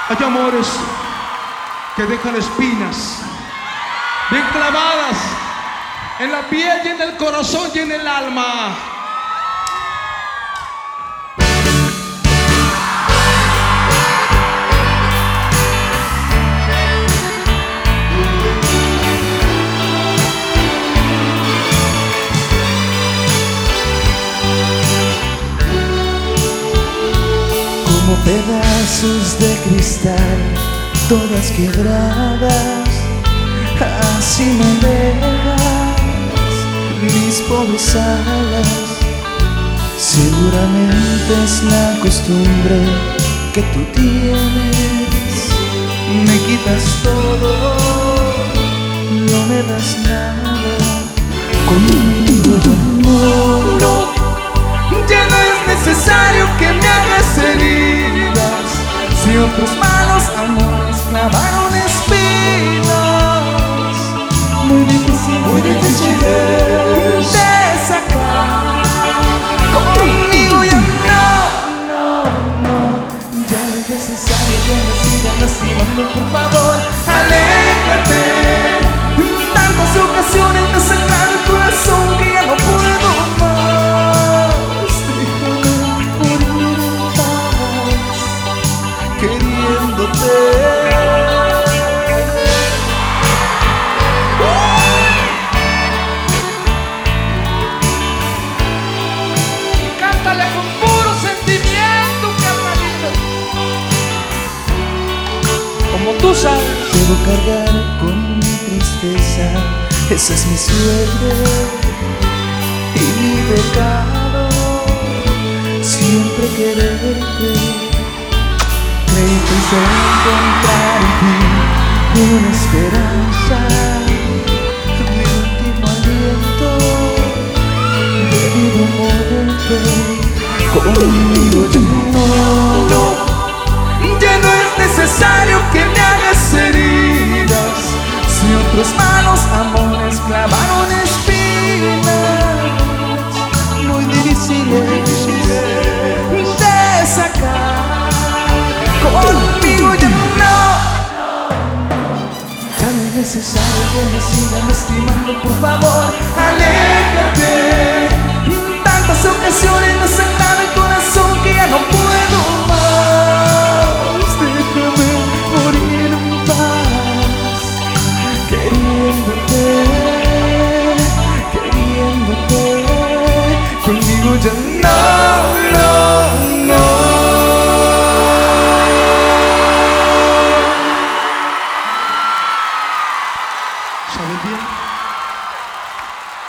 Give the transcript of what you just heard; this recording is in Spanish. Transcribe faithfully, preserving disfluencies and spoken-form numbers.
Hay amores que dejan espinas bien clavadas en la piel y en el corazón y en el alma. Como pedazos de cristal, todas quebradas, así me dejas mis pobres alas. Seguramente es la costumbre que tú tienes. Me quitas todo, no me das nada. Conmigo ya no, ya no es necesario que me hagas heridas. Si otros malos amores clavaron espinas, muy difícil, muy difícil es de sacar. Conmigo ya no, no, no, ya no es necesario que me sigas lastimando, por favor, aléjate. Tantas ocasiones me sacaron el corazón que ya no puedo más. Déjame morir en paz, queriéndote. Como tú sabes, debo cargar con mi tristeza, esa es mi suerte y mi pecado. Siempre quererte, creí pensar encontrar en ti una esperanza. Mi último aliento, debido moverte conmigo ya no, no. Ya no es necesario que me hagas heridas. Si otros malos amores clavaron espinas, muy difíciles de sacar. Conmigo ya no, ya no es necesario que me sigan lastimando, por favor, aléjate. Tantas ocasiones me sacaron el corazón que ya no puedo más. Déjame morir en paz, queriéndote, queriéndote. Conmigo ya no, no, no. ¿sabes bien?